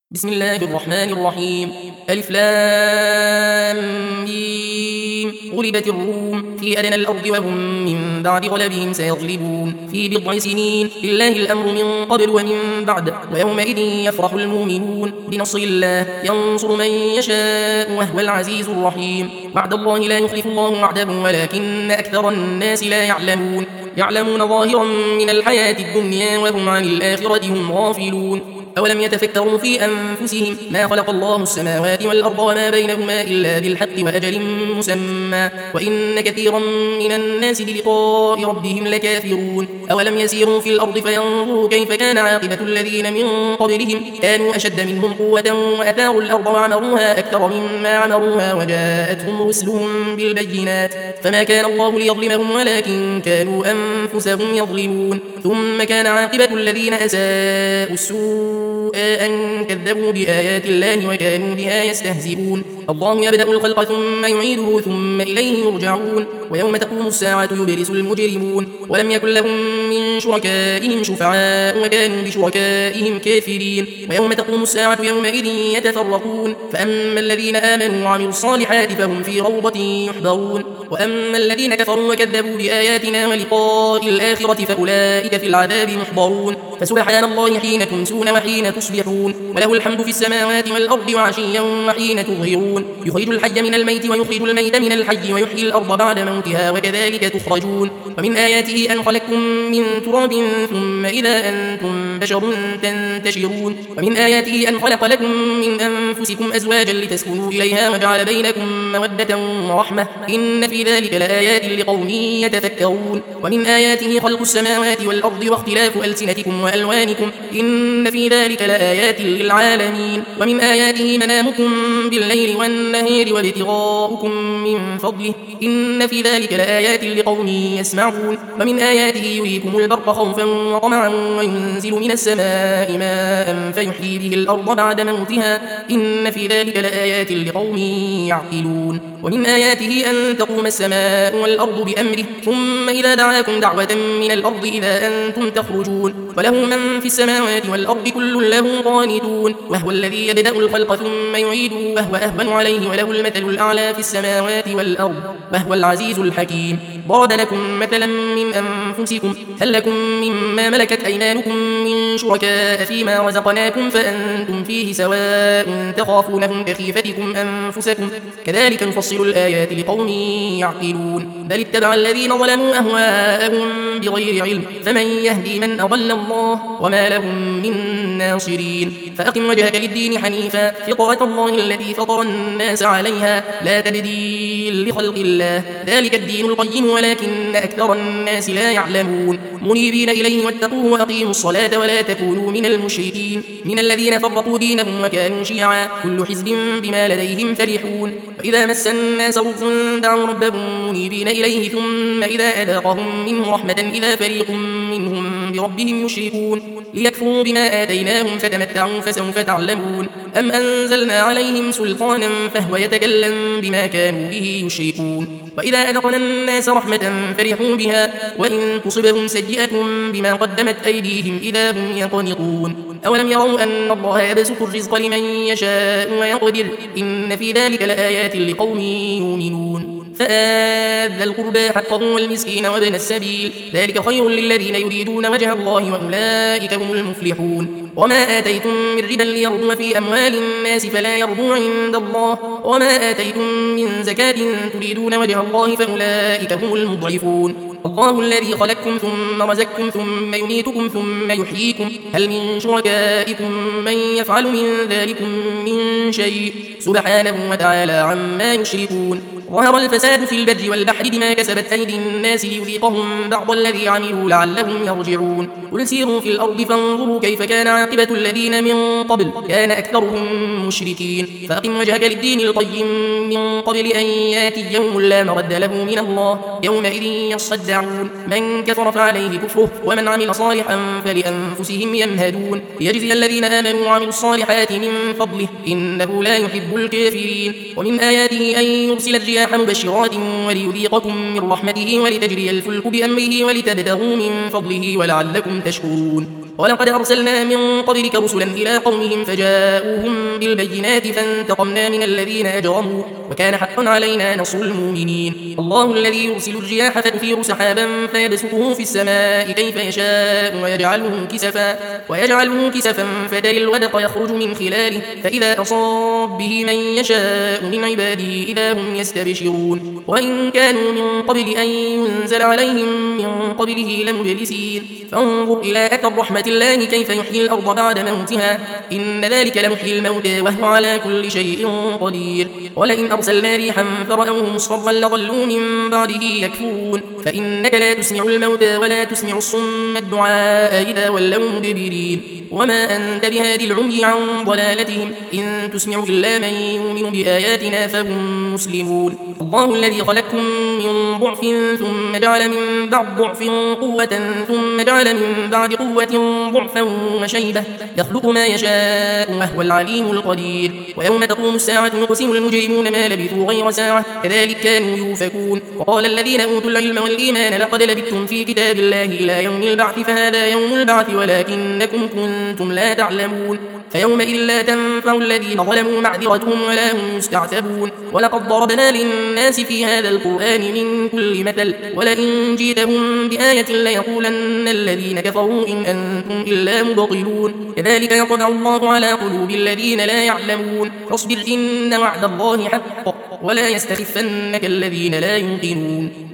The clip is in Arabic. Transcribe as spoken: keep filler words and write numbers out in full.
بسم الله الرحمن الرحيم. ألف لام ميم. غلبت الروم في أدنى الأرض وهم من بعد غلبهم سيغلبون في بضع سنين. لله الأمر من قبل ومن بعد، ويومئذ يفرح المؤمنون بنصر الله ينصر من يشاء وهو العزيز الرحيم. وعد الله لا يخلف الله وعده ولكن أكثر الناس لا يعلمون. يعلمون ظاهرا من الحياة الدنيا وهم عن الآخرة هم غافلون. أولم يتفكروا في أنفسهم ما خلق الله السماوات والأرض وما بينهما إلا بالحق وأجل مسمى وإن كثيرا من الناس بلقاء ربهم لكافرون. أولم يسيروا في الأرض فينظروا كيف كان عاقبة الذين من قبلهم كانوا أشد منهم قوة وأثاروا الأرض وعمروها أكثر مما عمروها وجاءتهم رسلهم بالبينات فما كان الله ليظلمهم ولكن كانوا أنفسهم يظلمون. ثم كان عاقبة الذين أساءوا السوء أن كذبوا بآيات الله وكانوا بها يستهزئون. الله يبدأ الخلق ثم يعيده ثم إليه يرجعون. ويوم تقوم الساعة يبرس المجرمون ولم يكن لهم من شركائهم شفعاء وكانوا بشركائهم كافرين. ويوم تقوم الساعة يومئذ يتفرقون فأما الذين آمنوا وعملوا الصالحات فهم في روضة يحبرون وأما الذين كفروا وكذبوا بآياتنا ولقاء الآخرة فأولئك في العذاب محضرون. فسبحان الله حين تمسون وحين تصبحون وله الحمد في السماوات والأرض وعشيا وحين تظهرون. يخرج الحي من الميت ويخرج الميت من الحي ويحيي الأرض بعد موتها وكذلك تخرجون. ومن آياته أن خلقكم من تراب ثم إذا أنتم بشر تنتشرون. ومن آياته أن خلق لكم من أنفسكم أزواجا لتسكنوا إليها وجعل بينكم مودة ورحمة إن في ذلك لآيات لقوم يتفكرون. ومن آياته خلق السماوات والأرض واختلاف ألسنتكم وألوانكم إن في ذلك لآيات للعالمين. ومن آياته منامكم بالليل والنهار وابتغاؤكم من فضله إن في ذلك لآيات لقوم يسمعون. ومن آياته يريكم البرق خوفا وطمعا وينزل من السماء ماء فيحيي به الأرض بعد موتها إن في ذلك لآيات لقوم يعقلون. ومن آياته أن تقوم السماء والأرض بأمره ثم إذا دعاكم دعوة من الأرض إذا أنتم تخرجون وله من في السماوات والأرض كل له قانتون. وهو الذي يبدأ الخلق ثم يعيده وهو أهون عليه وله المثل الأعلى في السماوات والأرض وهو العزيز الحكيم. ضرب لكم مثلا من أنفسكم هل لكم مما ملكت أيمانكم من شركاء فيما رزقناكم فأنتم فيه سواء تخافونهم كخيفتكم أنفسكم كذلك نفصل الآيات لقوم يعقلون. بل اتبع الذين ظلموا أهواءهم بغير علم فمن يهدي من أضل الله وما لهم من ناصرين. فأقم وجهك للدين حنيفا فطرة الله التي فطر الناس عليها لا تبديل لخلق الله ذلك الدين القيم ولكن أكثر الناس لا يعلمون. منيبين إليه واتقوه وأقيموا الصلاة ولا تكونوا من المشركين من الذين فرقوا دينهم وكانوا شيعا كل حزب بما لديهم فرحون. وإذا مس الناس ضر دعوا ربهم منيبين إليه ثم إذا أذاقهم منه رحمة إذا فريق منهم بربهم يشركون ليكفروا بما آتيناهم فتمتعوا فسوف تعلمون. أم أنزلنا عليهم سلطانا فهو يتكلم بما كانوا به يشركون. وإذا أذقنا الناس رحمة فرحوا بها وإن تصبهم سيئة بما قدمت أيديهم إذا هم يقنطون. أولم يروا أن الله يبسط الرزق لمن يشاء ويقدر إن في ذلك لآيات لقوم يؤمنون. فآت ذا القربى حقه والمسكين وابن السبيل ذلك خير للذين يريدون وجه الله وأولئك هم المفلحون. وما آتيتم من ربا ليربو في أموال الناس فلا يربو عند الله وما آتيتم من زكاة تريدون وجه الله فأولئك هم المضعفون. الله الذي خلقكم ثم رزقكم ثم يميتكم ثم يحييكم هل من شركائكم من يفعل من ذلكم من شيء سبحانه وتعالى عما يشركون. ظهر الفساد في البر والبحر بما كسبت أيدي الناس ليذيقهم بعض الذي عملوا لعلهم يرجعون. قل سيروا في الأرض فانظروا كيف كان عاقبة الذين من قبل كان أكثرهم مشركين. فأقم وجهك للدين القيم من قبل أن ياتي يوم لا مرد له من الله يومئذ يصدعون. من كفر فعليه كفره ومن عمل صالحا فلأنفسهم يمهدون ليجزي الذين آمنوا وعملوا الصالحات من فضله إنه لا يحب الكافرين. ومن آياته أن يرسل الرياح مبشرات وليذيقكم من رحمته ولتجري الفلك بأمره ولتبتغوا من فضله ولعلكم تشكرون. ولقد أرسلنا من قبلك رسلا إلى قومهم فجاءوهم بالبينات فانتقمنا من الذين أجرموا وكان حقا علينا نصر المؤمنين. الله الذي يرسل الرياح فتثير سحابا فيبسطه في السماء كيف يشاء ويجعله كسفا ويجعله كسفا فترى الودق يخرج من خلاله فإذا أصاب به من يشاء من عباده إذا هم يستبشرون. وإن كانوا من قبل أن ينزل عليهم من قبله لمبلسين. فانظر إلى أثر رحمة الله كيف يحيي الأرض بعد موتها إن ذلك لمحيي الموتى وهو على كل شيء قدير. ولئن أرسلنا ريحا فرأوه مصفرا لظلوا من بعده يكفرون. فإنك لا تسمع الموتى ولا تسمع الصم الدعاء إذا ولوا مدبرين. وما أنت بهادي العمي عن ضلالتهم إن تسمع إلا من يؤمن بآياتنا فهم مسلمون. الله الذي خلقكم من ضعف ثم جعل من بعد ضعف قوة ثم جعل من بعد قوة ضعفا وشيبة يخلق ما يشاء وهو العليم القدير. ويوم تقوم الساعة يقسم المجرمون ما لبثوا غير ساعة كذلك كانوا يؤفكون. وقال الذين أوتوا العلم والإيمان لقد لبثتم في كتاب الله إلى يوم البعث فهذا يوم البعث ولكنكم كنتم لا تعلمون. فيومئذ لا تنفع الذين ظلموا معذرتهم ولا هم يستعتبون. ولقد ضربنا للناس في هذا القرآن من كل مثل ولئن جئتهم بآية ليقولن الذين كفروا إن أنتم إلا مبطلون. كذلك يطبع الله على قلوب الذين لا يعلمون. فاصبر إن وعد الله حق ولا يستخفنك الذين لا يوقنون.